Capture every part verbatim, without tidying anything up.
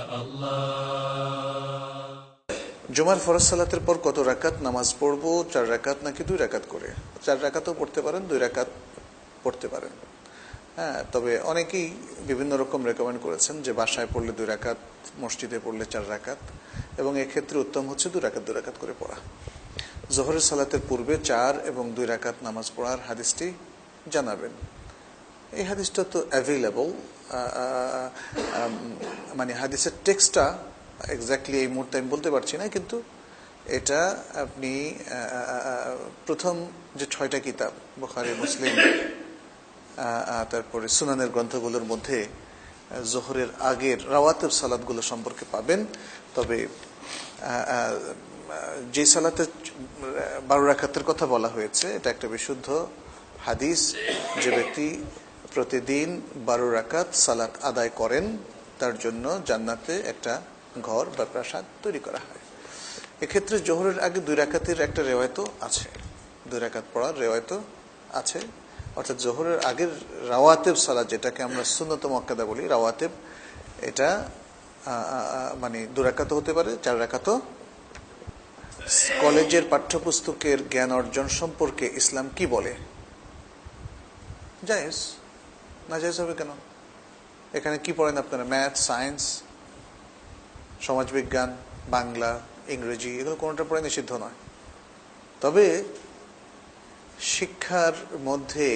জুমার ফরজ সালাতের পর কত রাকাত নামাজ পড়বো? চার রাকাত নাকি দুই রাকাত করে? চার রাকাতও পড়তে পারেন, দুই রাকাত পড়তে পারেন। হ্যাঁ, তবে অনেকেই বিভিন্ন রকম রেকমেন্ড করেছেন যে বাসায় পড়লে দুই রাকাত, মসজিদে পড়লে চার রাকাত, এবং এক্ষেত্রে উত্তম হচ্ছে দুই রাকাত দুই রাকাত করে পড়া। জোহরের সালাতের পূর্বে চার এবং দুই রাকাত নামাজ পড়ার হাদিসটি জানাবেন। এই হাদিসটা তো অ্যাভেলেবল, মানে হাদিসের টেক্সটটা এক্স্যাক্টলি এই মুহূর্তে আমি বলতে পারছি না, কিন্তু এটা আপনি প্রথম যে ছয়টা কিতাব বুখারী, মুসলিম, তারপরে সুনানের গ্রন্থগুলোর মধ্যে জোহরের আগের রাওয়াতেব সালাতগুলো সম্পর্কে পাবেন। তবে যে সালাতে বারো রাকাতের কথা বলা হয়েছে এটা একটা বিশুদ্ধ হাদিস। যে ব্যক্তি প্রতিদিন বারো রাকাত সালাত আদায় করেন তার জন্য জান্নাতে একটা ঘর বা প্রাসাদ তৈরি করা হয়। এক্ষেত্রে জোহরের আগে দুই রাকাতের একটা রেওয়ায়তও আছে, দুই রাকাত পড়ার রেওয়ায়তও আছে। অর্থাৎ জোহরের আগের রাওয়াতেব সালাত, যেটাকে আমরা সুন্নত মুআক্কাদা বলি, রাওয়াতেব, এটা মানে দুই রাকাতও হতে পারে, চার রাকাতও। কলেজের পাঠ্যপুস্তকের জ্ঞান অর্জন সম্পর্কে ইসলাম কি বলে? জায়েজ, না জায়েজ হবে কেন? এখানে কি পড়েন আপনারা? ম্যাথ, সায়েন্স, সমাজবিজ্ঞান, বাংলা, ইংরেজি, এগুলো কোনোটা পড়ে নিষিদ্ধ নয়। তবে শিক্ষার মধ্যে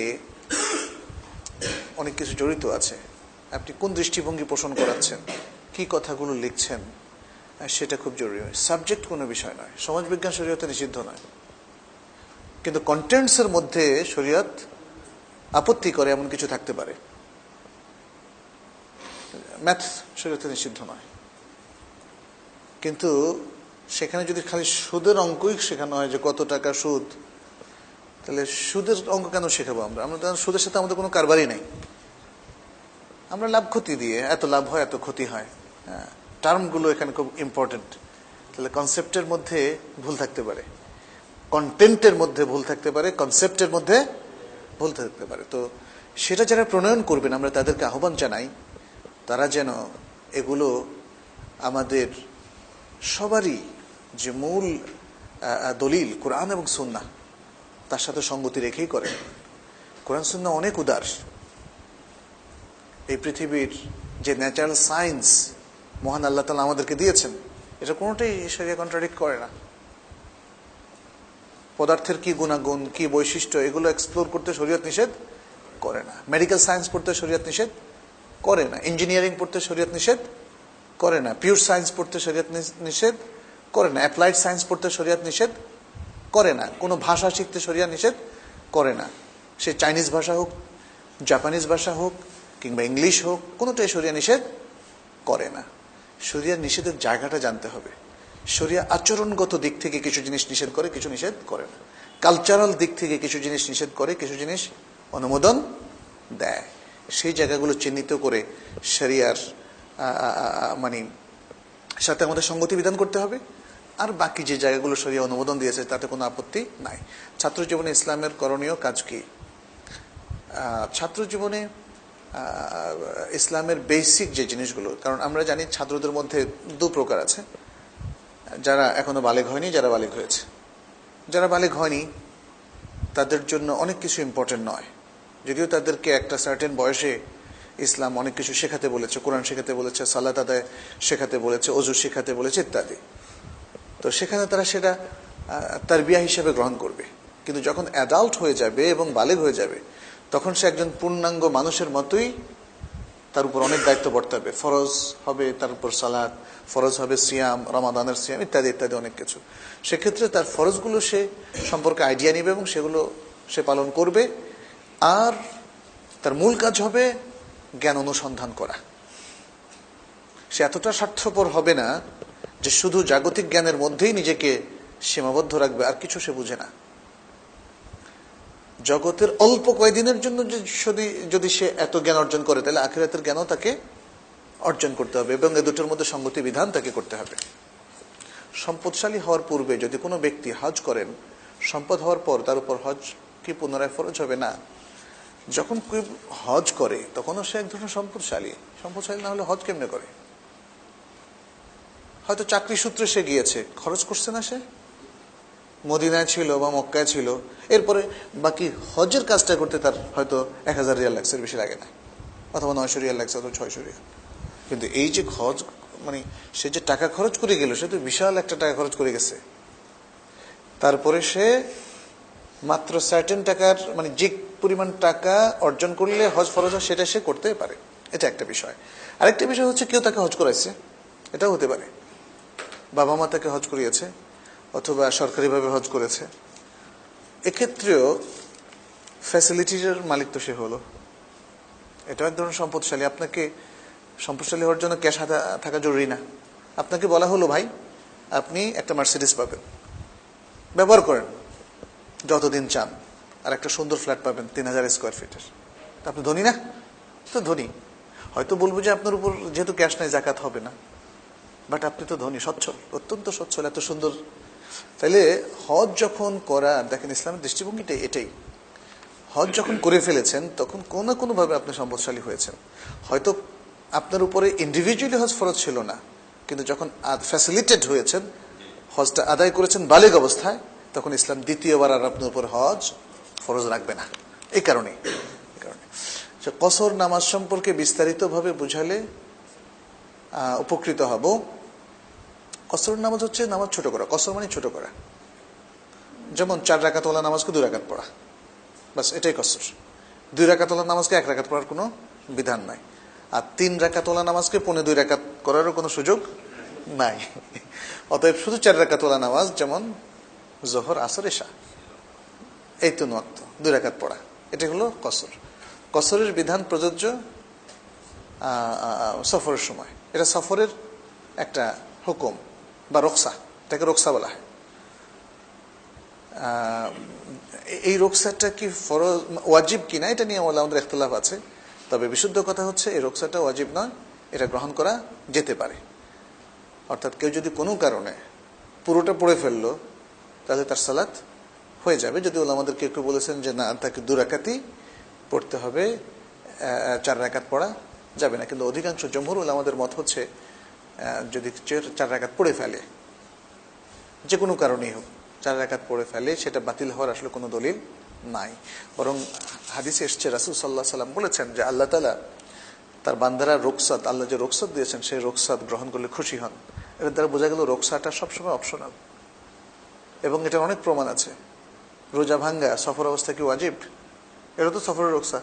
অনেক কিছু জড়িত আছে। আপনি কোন দৃষ্টিভঙ্গি পোষণ করাচ্ছেন, কি কথাগুলো লিখছেন, সেটা খুব জরুরি। সাবজেক্ট কোনো বিষয় নয়। সমাজবিজ্ঞান শরীয়তে নিষিদ্ধ নয়, কিন্তু কন্টেন্টসের মধ্যে শরীয়ত আপত্তি করে এমন কিছু থাকতে পারে। ম্যাথ শরীয়তে নিষিদ্ধ নয়, কিন্তু সেখানে যদি খালি সুদের অঙ্কই শেখানো হয় যে কত টাকা সুদ, তাহলে সুদের অঙ্ক কেন শেখাবো আমরা? আমরা সুদের সাথে আমাদের কোনো কারবারই নেই। আমরা লাভ ক্ষতি দিয়ে, এত লাভ হয় এত ক্ষতি হয়, হ্যাঁ, টার্মগুলো এখানে খুব ইম্পর্টেন্ট। তাহলে কনসেপ্টের মধ্যে ভুল থাকতে পারে, কন্টেন্টের মধ্যে ভুল থাকতে পারে, কনসেপ্টের মধ্যে ভুল থাকতে পারে। তো সেটা যারা প্রণয়ন করবেন আমরা তাদেরকে আহ্বান জানাই, তারা যেন এগুলো আমাদের সবারই যে মূল দলিল কোরআন এবং সুন্নাহ, তার সাথে সঙ্গতি রেখেই করেন। কোরআন সুন্নাহ অনেক উদার। এই পৃথিবীর যে ন্যাচারাল সায়েন্স মহান আল্লাহ তাআলা আমাদেরকে দিয়েছেন, এটা কোনোটাই শরিয়া কন্ট্রাডিক্ট করে না। পদার্থের কি গুণাগুণ, কি বৈশিষ্ট্য, এগুলো এক্সপ্লোর করতে শরীয়ত নিষেধ করে না। মেডিকেল সায়েন্স পড়তে শরীয়ত নিষেধ করে না। ইঞ্জিনিয়ারিং পড়তে শরীয়ত নিষেধ করে না। পিওর সায়েন্স পড়তে শরীয়ত নিষেধ করে না। অ্যাপ্লাইড সায়েন্স পড়তে শরীয়ত নিষেধ করে না। কোনো ভাষা শিখতে শরীয়ত নিষেধ করে না। সে চাইনিজ ভাষা হোক, জাপানিজ ভাষা হোক, কিংবা ইংলিশ হোক, কোনোটাই শরিয়া নিষেধ করে না। শরিয়া নিষেধের জায়গাটা জানতে হবে। শরিয়া আচরণগত দিক থেকে কিছু জিনিস নিষেধ করে, কিছু নিষেধ করে না। কালচারাল দিক থেকে কিছু জিনিস নিষেধ করে, কিছু জিনিস অনুমোদন দেয়। সেই জায়গাগুলো চিহ্নিত করে শরিয়ার মানে সাথে আমাদের সঙ্গতি বিধান করতে হবে। আর বাকি যে জায়গাগুলো শরিয়া অনুমোদন দিয়েছে তাতে কোনো আপত্তি নাই। ছাত্র জীবনে ইসলামের করণীয় কাজ কি? ছাত্র জীবনে ইসলামের বেসিক যে জিনিসগুলো, কারণ আমরা জানি ছাত্রদের মধ্যে দু প্রকার আছে, যারা এখনো বালেগ হয়নি, যারা বালেগ হয়েছে। যারা বালেগ হয়নি তাদের জন্য অনেক কিছু ইম্পর্টেন্ট নয়, যদিও তাদেরকে একটা সার্টেন বয়সে ইসলাম অনেক কিছু শেখাতে বলেছে, কোরআন শেখাতে বলেছে, সালাত আদায় শেখাতে বলেছে, ওযু শেখাতে বলেছে ইত্যাদি। তো সেখানে তারা সেটা তারবিয়া হিসেবে গ্রহণ করবে। কিন্তু যখন অ্যাডাল্ট হয়ে যাবে এবং বালেগ হয়ে যাবে, তখন সে একজন পূর্ণাঙ্গ মানুষের মতোই তার উপর অনেক দায়িত্ব বর্তাবে। ফরজ হবে তার উপর সালাত, ফরজ হবে সিয়াম, রমাদানের সিয়াম ইত্যাদি ইত্যাদি অনেক কিছু। সেক্ষেত্রে তার ফরজগুলো সে সম্পর্কে আইডিয়া নিবে এবং সেগুলো সে পালন করবে। আর তার মূল কাজ হবে জ্ঞান অনুসন্ধান করা। সে এতটা স্বার্থপর হবে না যে শুধু জাগতিক জ্ঞানের মধ্যেই নিজেকে সীমাবদ্ধ রাখবে, আর কিছু সে বুঝে না। জগতের অল্প কয়েকদিনের জন্য যদি যদি সে এত জ্ঞান অর্জন করে, তাহলে আখিরাতের জ্ঞানও তাকে অর্জন করতে হবে এবং এ দুটোর মধ্যে সঙ্গতি বিধান তাকে করতে হবে। সম্পদশালী হওয়ার পূর্বে যদি কোনো ব্যক্তি হজ করেন, সম্পদ হওয়ার পর তার উপর হজ কি পুনরায় ফরজ হবে? না। যখন কেউ হজ করে তখনও সে এক ধরনের সম্পদশালী। সম্পদশালী না হলে হজ কেমনে করে? হয়তো চাকরি সূত্রে সে গিয়েছে, খরচ করছে না, সে মদিনায় ছিল বা মক্কায় ছিল, এরপরে বাকি হজের কাজটা করতে তার হয়তো এক হাজার রিয়াল লাগছে, বেশি লাগে না, অথবা নয়শো রিয়াল লাগছে, অথবা ছয়শো রিয়াল। কিন্তু এই যে হজ, মানে সে যে টাকা খরচ করে গেল, সে তো বিশাল একটা টাকা খরচ করে গেছে। তারপরে সে মাত্র সার্টেন টাকার, মানে যে পরিমাণ টাকা অর্জন করলে হজ ফরজ হয় সেটা সে করতে পারে, এটা একটা বিষয়। আরেকটা বিষয় হচ্ছে কেউ তাকে হজ করাইছে, এটাও হতে পারে। বাবা মা তাকে হজ করিয়েছে, অথবা সরকারিভাবে হজ করেছে, এক্ষেত্রেও ফ্যাসিলিটির মালিক তো সে হলো, এটাও এক ধরনের সম্পদশালী। আপনাকে সম্পদশালী হওয়ার জন্য ক্যাশ হাতে থাকা জরুরি না। আপনাকে বলা হলো ভাই আপনি একটা মার্সিডিস পাবেন, ব্যবহার করেন যতদিন চান, আর একটা সুন্দর ফ্ল্যাট পাবেন তিন হাজার স্কোয়ার ফিটের, আপনি ধনী না? তো ধনী। হয়তো বলবো যে আপনার উপর যেহেতু ক্যাশ নাই জাকাত হবে না, বাট আপনি তো ধনী, সচ্ছল, অত্যন্ত সচ্ছল, এত সুন্দর। তাইলে হজ যখন করা, দেখেন ইসলামের দৃষ্টিভঙ্গিটা এটাই, হজ যখন করে ফেলেছেন তখন কোনো না কোনো ভাবে আপনি সম্পদশালী হয়েছেন। হয়তো আপনার উপরে ইন্ডিভিজুয়ালি হজ ফরজ ছিল না, কিন্তু যখন ফ্যাসিলিটেড হয়েছেন, হজটা আদায় করেছেন বালিগ অবস্থায়, তখন ইসলাম দ্বিতীয়বার আর আপনার উপর হজ ফরজ রাখবে না। এই কারণে এই কারণে কসর নামাজ সম্পর্কে বিস্তারিত ভাবে বুঝালে উপকৃত হব। কসর নামাজ হচ্ছে নামাজ ছোট করা, কসর মানে ছোট করা। যেমন চার রাকাত ওয়ালা নামাজকে দুই রাকাত পড়া, বাস এটাই কসর। দুই রাকাত ওয়ালা নামাজকে এক রাকাত পড়ার কোনো বিধান নাই। আর তিন রাকাত ওয়ালা নামাজকে পৌনে দুই রাকাত করারও কোনো সুযোগ নাই। অতএব শুধু চার রাকাত ওয়ালা নামাজ, যেমন জোহর, আসর, এশা, এই তিন ওয়াক্ত দুই রাকাত পড়া, এটা হলো কসর। কসরের বিধান প্রযোজ্য সফরের সময়, এটা সফরের একটা হুকুম বা রোকসা, এটাকে রোকসা বলা হয়। এই রোকসাটা কি ফরজ ওয়াজিব কিনা এটা নিয়ে আমাদের ইখতিলাফ আছে, তবে বিশুদ্ধ কথা হচ্ছে এই রোকসাটা ওয়াজিব নয়, এটা গ্রহণ করা যেতে পারে। অর্থাৎ কেউ যদি কোনো কারণে পুরোটা পড়ে ফেললো তাহলে তার সালাত হয়ে যাবে। যদি ওলামাদের কেউ কেউ বলেছেন যে না, তাকে দু রাকাতই পড়তে হবে, চার রাকাত পড়া যাবে না। কিন্তু অধিকাংশ জমহুর ওলামাদের মত হচ্ছে যদি চার রাকাত পড়ে ফেলে, যে কোনো কারণেই হোক চার রাকাত পড়ে ফেলে, সেটা বাতিল হওয়ার আসলে কোনো দলিল নাই। বরং হাদিসে এসছে রাসূল সাল্লাল্লাহু আলাইহি সাল্লাম বলেছেন যে আল্লাহ তাআলা তার বান্দারা রোকসাত, আল্লাহ যে রোকসাত দিয়েছেন সেই রোকসাত গ্রহণ করলে খুশি হন। এর দ্বারা বোঝা গেল রোকসাটা সবসময় অপশনাল, এবং এটা অনেক প্রমাণ আছে। রোজা ভাঙ্গা সফর অবস্থা কি ওয়াজিব? এটা তো সফরের রোকসা,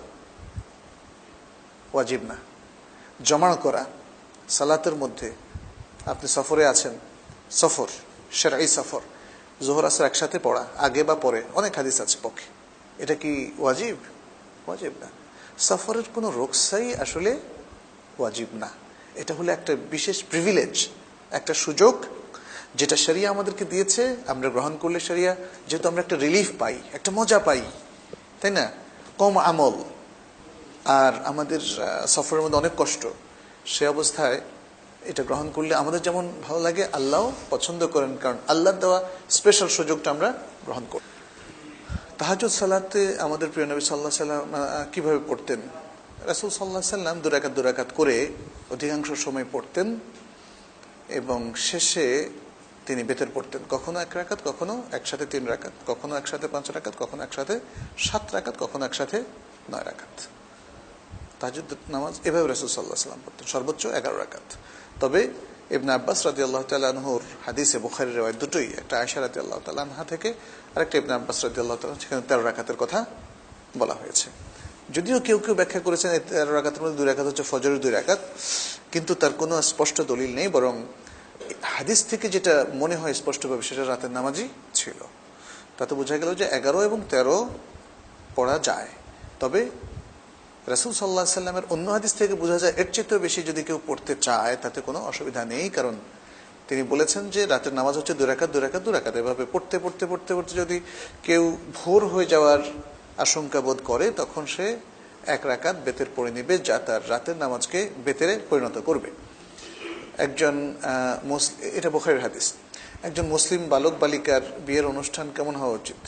ওয়াজিব না। জমা করা সালাতের মধ্যে, আপনি সফরে আছেন, সফর শারঈ সফর, যোহর আসর একসাথে পড়া, আগে বা পরে, অনেক হাদিস আছে পক্ষে, এটা কি ওয়াজিব? ওয়াজিব না। সফরের কোনো রোকসাই আসলে ওয়াজিব না। এটা হলো একটা বিশেষ প্রিভিলেজ, একটা সুযোগ যেটা শরিয়া আমাদেরকে দিয়েছে। আমরা গ্রহণ করলে শরিয়া, যেহেতু আমরা একটা রিলিফ পাই, একটা মজা পাই, তাই না? কম আমল, আর আমাদের সফরের মধ্যে অনেক কষ্ট, সে অবস্থায় এটা গ্রহণ করলে আমাদের যেমন ভালো লাগে, আল্লাহ পছন্দ করেন, কারণ আল্লাহর দেওয়া স্পেশাল সুযোগটা আমরা গ্রহণ করি। তাহাজ্জুদ সালাতে আমাদের প্রিয় নবী সাল্লাল্লাহু আলাইহি সাল্লাম কিভাবে পড়তেন? রাসূল সাল্লাল্লাহু আলাইহি সাল্লাম দু রাকাত দু রাকাত করে অধিকাংশ সময় পড়তেন, এবং শেষে তিনি বেতের পড়তেন, কখনো এক রাকাত, কখনো একসাথে তিন রাকাত, কখনো একসাথে পাঁচ রাকাত, কখনো একসাথে সাত রাকাত, কখনো একসাথে নয় রাকাত। তাহাজ্জুদ নামাজ এভাবে রাসূল সাল্লাল্লাহু আলাইহি সাল্লাম পড়তেন, সর্বোচ্চ এগারো রাকাত। তবে ইবনে আব্বাস রাদিয়াল্লাহু তাআলা আনহুর হাদিসে, বুখারীর riwayat দুটোই, একটা আয়েশা রাদিয়াল্লাহু তাআলা আনহা থেকে, আর একটা ইবনে আব্বাস রাদিয়াল্লাহু তাআলা, সেখানে তেরো রাকাতের কথা বলা হয়েছে। যদিও কেউ কেউ ব্যাখ্যা করেছেন এই তেরো রাকাতের মধ্যে দুই রাকাত হচ্ছে ফজরের দুই রাকাত, কিন্তু তার কোনো স্পষ্ট দলিল নেই। বরং হাদিস থেকে যেটা মনে হয় স্পষ্টভাবে, সেটা রাতের নামাজই ছিল। তাতে বোঝা গেল যে এগারো এবং তেরো পড়া যায়। তবে রাসূল সাল্লাল্লাহু আলাইহি সাল্লামের অন্য হাদিস থেকে বোঝা যায় এর চেয়েও বেশি যদি কেউ পড়তে চায় তাতে কোনো অসুবিধা নেই, কারণ তিনি বলেছেন যে রাতের নামাজ হচ্ছে দুই রাকাত দুই রাকাত দুই রাকাত। এভাবে পড়তে পড়তে পড়তে পড়তে যদি কেউ ভোর হয়ে যাওয়ার আশঙ্কা বোধ করে, তখন সে এক রাকাত বেতের পড়ে নেবে, যা তার রাতের নামাজকে বেতেরে পরিণত করবে। একজন এটা বুখারীর হাদিস, একজন মুসলিম বালক বালিকার বিয়ের অনুষ্ঠান কেমন হওয়া উচিত?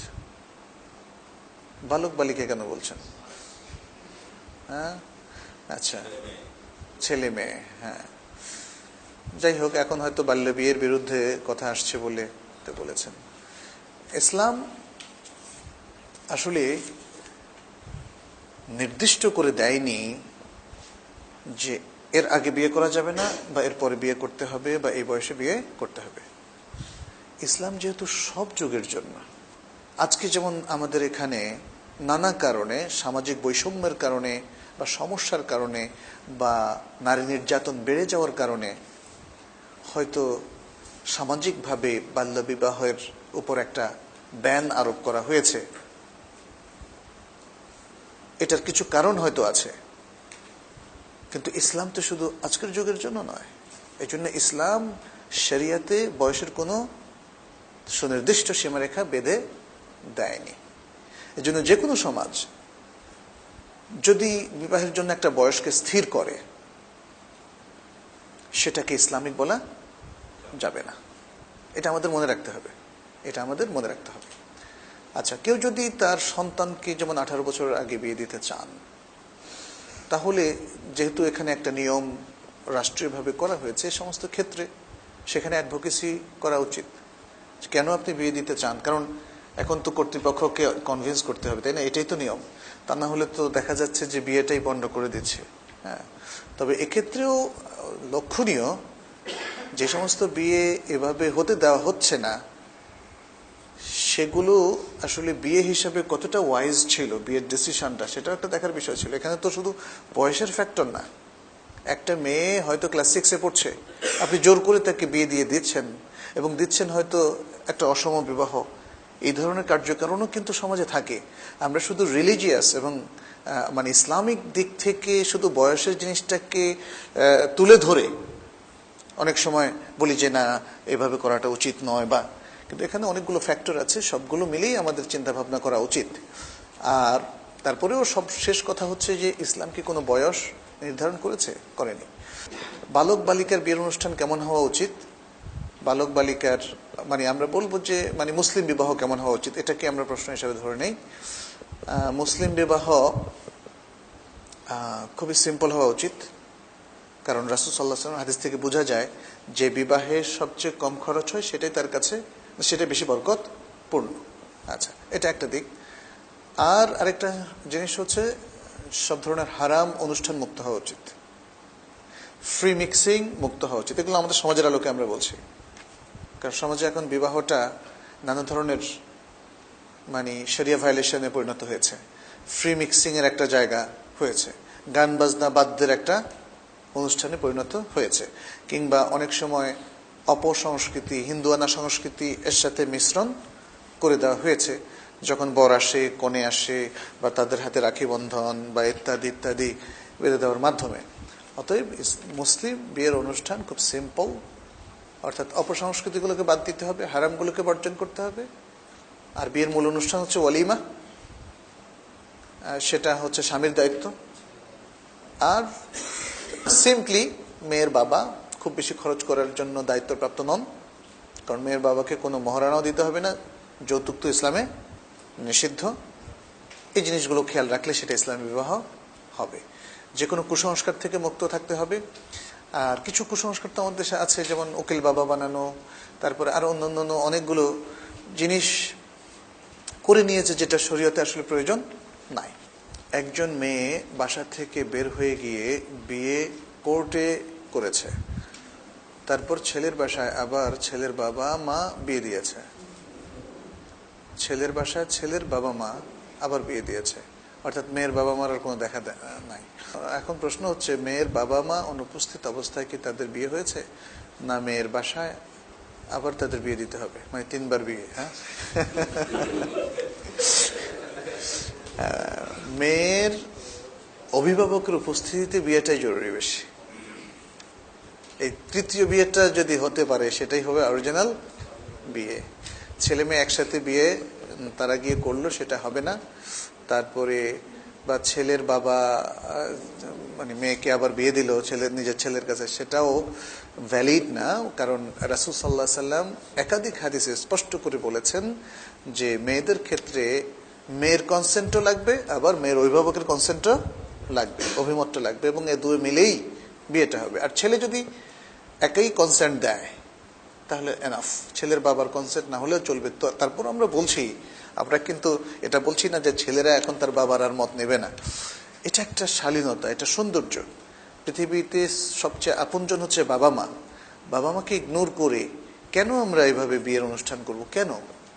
বালক বালিকা কেন বলছেন? হ্যাঁ, আচ্ছা, ছেলে মেয়ে। হ্যাঁ, যাই হোক, এখন হয়তো বাল্য বিয়ের বিরুদ্ধে কথা আসছে বলে বলেছেন। ইসলাম আসলে নির্দিষ্ট করে দেয়নি যে এর আগে বিয়ে করা যাবে না বা এর পরে বিয়ে করতে হবে বা এই বয়সে বিয়ে করতে হবে। ইসলাম যেহেতু সব যুগের জন্য, আজকে যেমন আমাদের এখানে নানা কারণে, সামাজিক বৈষম্যের কারণে বা সমস্যার কারণে বা নারী নির্যাতন বেড়ে যাওয়ার কারণে হয়তো সামাজিকভাবে বাল্যবিবাহের উপর একটা ব্যান আরোপ করা হয়েছে, এটার কিছু কারণ হয়তো আছে। কিন্তু ইসলাম তো শুধু আজকের যুগের জন্য নয়। এই জন্য ইসলাম শরিয়াতে বয়সের কোনো সুনির্দিষ্ট সীমারেখা বেঁধে দেয়নি। এই জন্য যে কোনো সমাজ যদি বিবাহের জন্য একটা বয়সকে স্থির করে, সেটাকে ইসলামিক বলা যাবে না। এটা আমাদের মনে রাখতে হবে, এটা আমাদের মনে রাখতে হবে। আচ্ছা, কেউ যদি তার সন্তানকে যেমন আঠারো বছরের আগে বিয়ে দিতে চান, তাহলে যেহেতু এখানে একটা নিয়ম রাষ্ট্রীয়ভাবে করা হয়েছে, সমস্ত ক্ষেত্রে সেখানে অ্যাডভোকেসি করা উচিত। কেন আপনি বিয়ে দিতে চান? কারণ এখন তো কর্তৃপক্ষকে কনভিন্স করতে হবে, তাই না? এটাই তো নিয়ম। তা না হলে তো দেখা যাচ্ছে যে বিয়েটাই বন্ধ করে দিচ্ছে। হ্যাঁ, তবে এক্ষেত্রেও লক্ষণীয়, যে সমস্ত বিয়ে এভাবে হতে দেওয়া হচ্ছে না, সেগুলো আসলে বিয়ে হিসাবে কতটা ওয়াইজ ছিল, বিয়ের ডিসিশনটা, সেটাও একটা দেখার বিষয় ছিল। এখানে তো শুধু বয়সের ফ্যাক্টর না। একটা মেয়ে হয়তো ক্লাস সিক্সে পড়ছে, আপনি জোর করে তাকে বিয়ে দিয়ে দিচ্ছেন, এবং দিচ্ছেন হয়তো একটা অসম বিবাহ। এই ধরনের কার্যকারণও কিন্তু সমাজে থাকে। আমরা শুধু রিলিজিয়াস এবং মানে ইসলামিক দিক থেকে শুধু বয়সের জিনিসটাকে তুলে ধরে অনেক সময় বলি যে না, এভাবে করাটা উচিত নয়, বা কিন্তু এখানে অনেকগুলো ফ্যাক্টর আছে, সবগুলো মিলেই আমাদের চিন্তা ভাবনা করা উচিত। আর তারপরেও সব শেষ কথা হচ্ছে যে ইসলাম কি কোনো বয়স নির্ধারণ করেছে? করেনি। বালক বালিকার বিয়ের অনুষ্ঠান কেমন হওয়া উচিত? বালক বালিকার মানে আমরা বলবো যে মানে মুসলিম বিবাহ কেমন হওয়া উচিত, এটাকে আমরা প্রশ্ন হিসেবে ধরে নেই। মুসলিম বিবাহ খুবই সিম্পল হওয়া উচিত, কারণ রাসূল সাল্লাল্লাহু আলাইহি ওয়াসাল্লাম হাদিস থেকে বোঝা যায় যে বিবাহে সবচেয়ে কম খরচ হয়, সেটাই তার কাছে, সেটাই বেশি বরকতপূর্ণ। আচ্ছা, এটা একটা দিক। আর আরেকটা জিনিস হচ্ছে সব ধরনের হারাম অনুষ্ঠান মুক্ত হওয়া উচিত, ফ্রি মিক্সিং মুক্ত হওয়া উচিত। এগুলো আমাদের সমাজের আলোকে আমরা বলছি, কারণ সমাজে এখন বিবাহটা নানা ধরনের মানে শরিয়া ভায়োলেশনে পরিণত হয়েছে। ফ্রি মিক্সিং এর একটা জায়গা হয়েছে, গান বাজনা বাদ্যের একটা অনুষ্ঠানে পরিণত হয়েছে, কিংবা অনেক সময় অপসংস্কৃতি, হিন্দুয়ানা সংস্কৃতি এর সাথে মিশ্রণ করে দেওয়া হয়েছে, যখন বর আসে, কনে আসে, বা তাদের হাতে রাখি বন্ধন বা ইত্যাদি ইত্যাদি বেঁধে দেওয়ার মাধ্যমে। অতএব মুসলিম বিয়ের অনুষ্ঠান খুব সিম্পল, অর্থাৎ অপসংস্কৃতিগুলোকে বাদ দিতে হবে, হারামগুলোকে বর্জন করতে হবে। আর বিয়ের মূল অনুষ্ঠান হচ্ছে ওয়ালিমা, সেটা হচ্ছে স্বামীর দায়িত্ব। আর সিম্পলি মেয়ের বাবা খুব বেশি খরচ করার জন্য দায়িত্বপ্রাপ্ত নন, কারণ মেয়ের বাবাকে কোনো মহারানাও দিতে হবে না, যৌতুক তো ইসলামে নিষিদ্ধ। এই জিনিসগুলো খেয়াল রাখলে সেটা ইসলামী বিবাহ হবে। যে কোনো কুসংস্কার থেকে মুক্ত থাকতে হবে। আর কিছু কুসংস্কার তো আমাদের দেশে আছে, যেমন উকিল বাবা বানানো, তারপরে আরো অন্যান্য অনেকগুলো জিনিস করে নিয়েছে যেটা শরীয়তে আসলে প্রয়োজন নাই। একজন মেয়ে বাসা থেকে বের হয়ে গিয়ে বিয়ে কোর্টে করেছে, তারপর ছেলের বাসায় আবার ছেলের বাবা মা বিয়ে দিয়েছে, ছেলের বাসায় ছেলের বাবা মা আবার বিয়ে দিয়েছে, অর্থাৎ মেয়ের বাবা মার আর কোনো দেখা নাই। এখন প্রশ্ন হচ্ছে, মেয়ের বাবা মা অনুপস্থিত অবস্থায় কি তাদের বিয়ে হয়েছে, না মেয়ের বাসায় আবার তাদের বিয়ে দিতে হবে? মানে তিনবার বিয়ে। হ্যাঁ, মেয়ের অভিভাবকের উপস্থিতিতে বিয়েটাই জরুরি বেশি। এই তৃতীয় বিয়েটা যদি হতে পারে সেটাই হবে অরিজিনাল বিয়ে। ছেলে মেয়ে একসাথে বিয়ে তারা গিয়ে করলো, সেটা হবে না। তারপরে বা ছেলের বাবা মানে মেয়েকে আবার বিয়ে দিল ছেলের নিজের ছেলের কাছে, সেটাও ভ্যালিড না, কারণ রাসূল সাল্লাল্লাহু আলাইহি ওয়াসাল্লাম একাধিক হাদিসে স্পষ্ট করে বলেছেন যে মেয়েদের ক্ষেত্রে মেয়ের কনসেন্টও লাগবে, আবার মেয়ের অভিভাবকের কনসেন্টও লাগবে, অভিমতটা লাগবে, এবং এ দুই মিলেই বিয়েটা হবে। আর ছেলে যদি একই কনসেন্ট দেয় তাহলে এনাফ। ছেলের বাবার কনসেন্ট না হলেও চলবে। তো তারপর আমরা বলছি, আমরা কিন্তু এটা বলছি না যে ছেলেরা এখন তার বাবার আর মত নেবে না। এটা একটা শালীনতা, এটা সৌন্দর্য। পৃথিবীতে সবচেয়ে আপনজন হচ্ছে বাবা মা। বাবা মাকে ইগনোর করে কেন আমরা এইভাবে বিয়ের অনুষ্ঠান করব? কেন?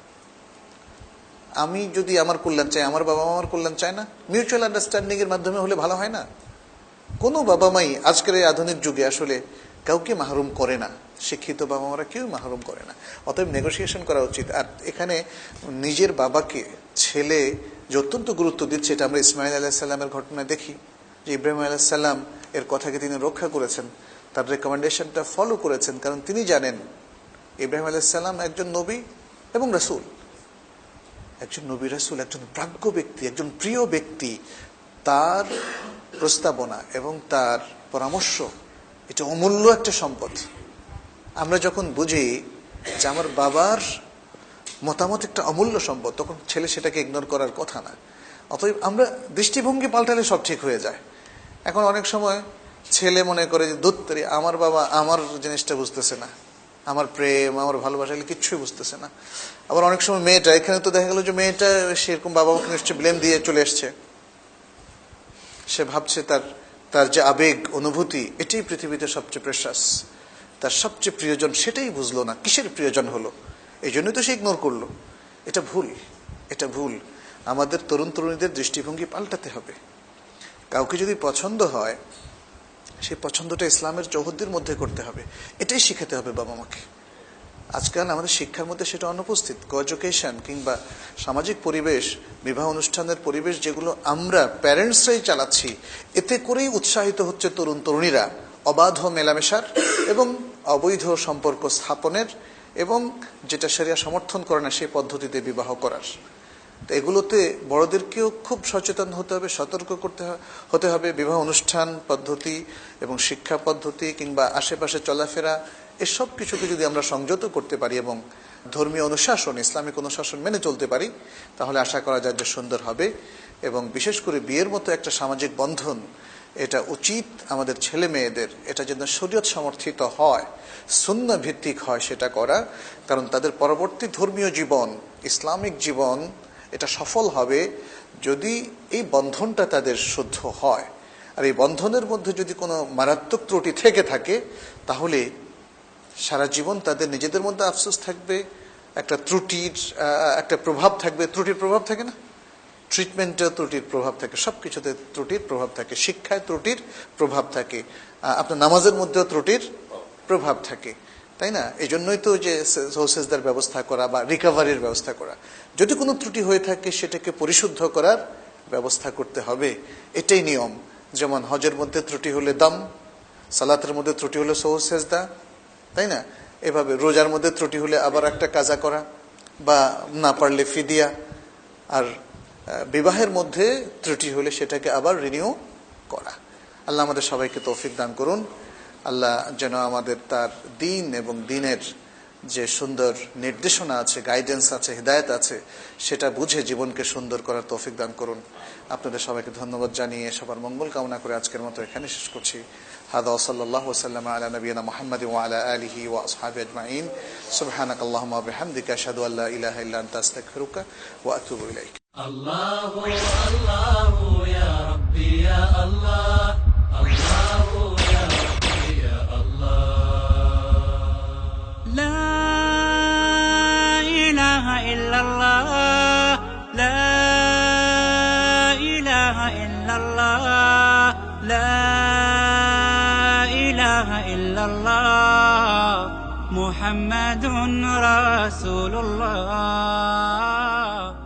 আমি যদি আমার কল্যাণ চাই, আমার বাবা মা আমার কল্যাণ চায় না? মিউচুয়াল আন্ডারস্ট্যান্ডিং এর মাধ্যমে হলে ভালো হয় না? কোনো বাবা মাই আজকের এই আধুনিক যুগে আসলে কাউকে মাহরুম করে না। শিক্ষিত বাবা মারা কেউ মাহরুম করে না। অতএব নেগোসিয়েশন করা উচিত। আর এখানে নিজের বাবাকে ছেলে যে অত্যন্ত গুরুত্ব দিচ্ছে, এটা আমরা ইসমাইল আলাইহিস সালামের ঘটনায় দেখি যে ইব্রাহিম আলাইহিস সালাম এর কথাকে তিনি রক্ষা করেছেন, তার রেকমেন্ডেশনটা ফলো করেছেন, কারণ তিনি জানেন ইব্রাহিম আলাইহিস সালাম একজন নবী এবং রাসূল, একজন নবী রাসূল, একজন প্রাজ্ঞ ব্যক্তি, একজন প্রিয় ব্যক্তি। তার প্রস্তাবনা এবং তার পরামর্শ এটা অমূল্য একটা সম্পদ। আমরা যখন বুঝি যে আমার বাবার মতামত একটা অমূল্য সম্পদ, তখন ছেলে সেটাকে ইগনোর করার কথা না। অতএব আমরা দৃষ্টিভঙ্গি পাল্টালে সব ঠিক হয়ে যায়। এখন অনেক সময় ছেলে মনে করে যে দূত্তরি আমার বাবা আমার জিনিসটা বুঝতেছে না, আমার প্রেম আমার ভালোবাসা কিচ্ছুই বুঝতেছে না। আবার অনেক সময় মেয়েটা, এখানে তো দেখা গেল যে মেয়েটা সেরকম বাবা মাকে নিশ্চয়ই ব্লেম দিয়ে চলে এসছে। সে ভাবছে তার তার যে আবেগ অনুভূতি এটাই পৃথিবীতে সবচেয়ে প্রেশাস, তার সবচেয়ে প্রিয়জন সেটাই বুঝলো না, কিসের প্রিয়জন হলো, এই জন্যই তো সে ইগনোর করলো। এটা ভুল, এটা ভুল। আমাদের তরুণ তরুণীদের দৃষ্টিভঙ্গি পাল্টাতে হবে। কাউকে যদি পছন্দ হয়, সেই পছন্দটা ইসলামের চৌহদ্দির মধ্যে করতে হবে, এটাই শিখাতে হবে বাবা মাকে। আজকাল আমাদের শিক্ষার মধ্যে সেটা অনুপস্থিত। কো এডুকেশন কিংবা সামাজিক পরিবেশ, বিবাহ অনুষ্ঠানের পরিবেশ যেগুলো আমরা প্যারেন্টসরাই চালাচ্ছি, এতে করেই উৎসাহিত হচ্ছে তরুণ তরুণীরা অবাধ মেলামেশার এবং অবৈধ সম্পর্ক স্থাপনের এবং যেটা শরিয়া সমর্থন করে না সেই পদ্ধতিতে বিবাহ করার। তো এগুলোতে বড়দেরকেও খুব সচেতন হতে হবে, সতর্ক করতে হতে হবে। বিবাহ অনুষ্ঠান পদ্ধতি এবং শিক্ষা পদ্ধতি কিংবা আশেপাশে চলাফেরা এসব কিছুকে যদি আমরা সংযত করতে পারি এবং ধর্মীয় অনুশাসন, ইসলামিক অনুশাসন মেনে চলতে পারি, তাহলে আশা করা যায় যে সুন্দর হবে। এবং বিশেষ করে বিয়ের মতো একটা সামাজিক বন্ধন, এটা উচিত আমাদের ছেলে মেয়েদের এটা যেন শরীয়ত সমর্থিত হয়, সুন্নাহ ভিত্তিক হয় সেটা করা। কারণ তাদের পরবর্তী ধর্মীয় জীবন, ইসলামিক জীবন এটা সফল হবে যদি এই বন্ধনটা তাদের শুদ্ধ হয়। আর এই বন্ধনের মধ্যে যদি কোনো মারাত্মক ত্রুটি থেকে থাকে, তাহলে সারা জীবন তাদের নিজেদের মধ্যে আফসোস থাকবে, একটা ত্রুটির একটা প্রভাব থাকবে। ত্রুটির প্রভাব থাকে না? ট্রিটমেন্টে ত্রুটির প্রভাব থাকে, সব কিছুতে ত্রুটির প্রভাব থাকে, শিক্ষায় ত্রুটির প্রভাব থাকে, আপনার নামাজের মধ্যেও ত্রুটির প্রভাব থাকে, তাই না? এই জন্যই তো যে সেজদার ব্যবস্থা করা বা রিকভারির ব্যবস্থা করা। যদি কোনো ত্রুটি হয়ে থাকে সেটাকে পরিশুদ্ধ করার ব্যবস্থা করতে হবে, এটাই নিয়ম। যেমন হজের মধ্যে ত্রুটি হলে দম, সালাতের মধ্যে ত্রুটি হলে সহজ সেজদা, তাই না? এভাবে রোজার মধ্যে ত্রুটি হলে আবার একটা কাজা করা বা না পারলে ফিদিয়া। আর বিবাহের মধ্যে ত্রুটি হলে সেটাকে আবার রিনিউ করা। আল্লাহ আমাদের সবাইকে তৌফিক দান করুন। আল্লাহ যেন আমাদের তার দিন এবং দিনের যে সুন্দর নির্দেশনা আছে, গাইডেন্স আছে, হিদায়াত আছে, সেটা বুঝে জীবনকে সুন্দর করার তৌফিক দান করুন। আপনাদের সবাইকে ধন্যবাদ জানিয়ে সবার মঙ্গল কামনা করে আজকের মতো এখানে শেষ করছি। হাদা ওয়া সাল্লাল্লাহু ওয়া সাল্লামা আলা নবিয়িনা মুহাম্মাদিন ওয়া আলা আলিহি ওয়া আসহাবিহি আজমাইন। সুবহানাকাল্লাহুম্মা ওয়া বিহামদিকা আশহাদু আল্লা ইলাহা ইল্লা আনতা আস্তাগফিরুকা ওয়া আতুবু ইলাইক। আল্লাহু আল্লাহু ইয়া রাব্বি ইয়া আল্লাহ, আল্লাহু ইয়া রাব্বি ইয়া আল্লাহ। লা ইলাহা ইল্লাল্লাহ, লা ইলাহা ইল্লাল্লাহ, লা ইলাহা ইল্লাল্লাহ, মুহাম্মাদুর রাসূলুল্লাহ।